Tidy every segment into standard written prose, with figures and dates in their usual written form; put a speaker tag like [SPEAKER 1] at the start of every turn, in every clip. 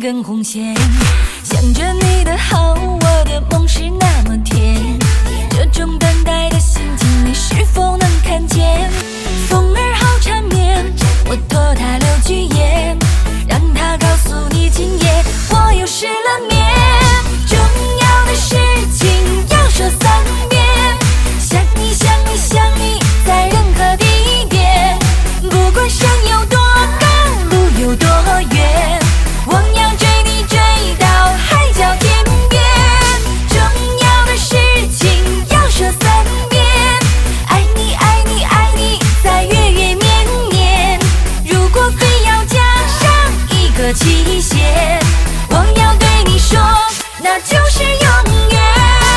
[SPEAKER 1] 根红线，想着你的好，我的梦是那么甜。这种等待的心情，你是否能看见？风儿好缠绵，我托它留句言，让它告诉你今夜我又失了眠。重要的事情要说3遍，想你想你想你，在任何地点，不管山有多高，路有多远，我要追你追到海角天边。重要的事情要说3遍，爱你爱你爱你，在月月年年。如果非要加上一个期限，我要对你说，那就是永远。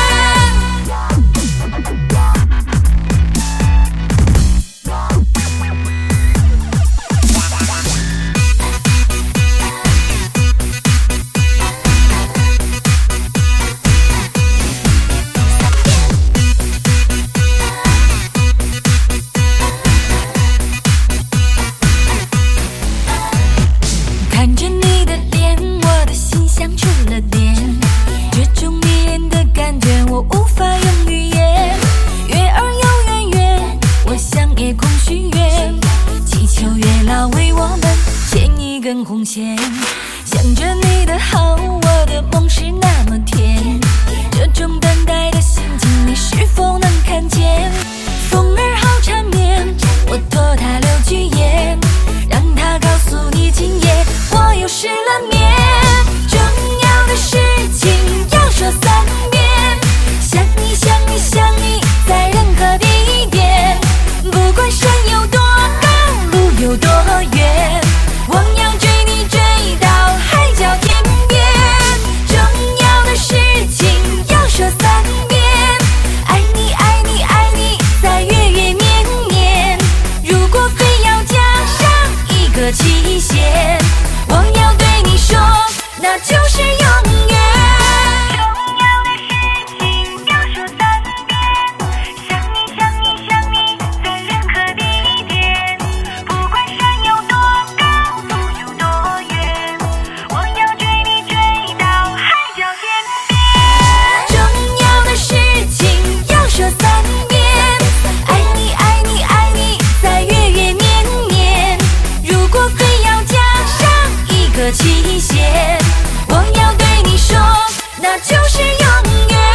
[SPEAKER 1] 看着你的脸，我的心像触了电，这种迷人的感觉我无法用语言。月儿又圆圆，我向夜空许愿，祈求月老为我们牵一根红线。想着你的好，我的梦是那么甜。这种等待的心情，你是否能看见？风儿好缠绵，我托它留句言，让它告诉你今夜我又失了眠。重要的事情要说3遍，想你想你想你，在任何地点，不管山有多高，路有多远，我要追你追到海角天边。重要的事情要说3遍，爱你爱你爱你，在月月年年。如果非要加上一个期限，我要对你说，那就是永远。重要的事情要说3遍，想你想你想你，在任何地点，不管山有多高，路有多远，我要追你追到海角天边。重要的事情要说3遍，爱你爱你爱你，在月月年年。如果非要加上一个期限，我要对你说，那就是永远。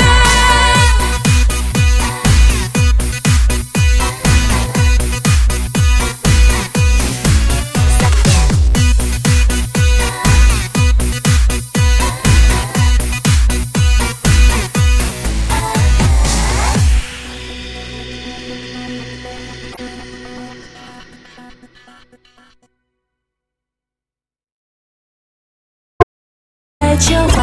[SPEAKER 1] 就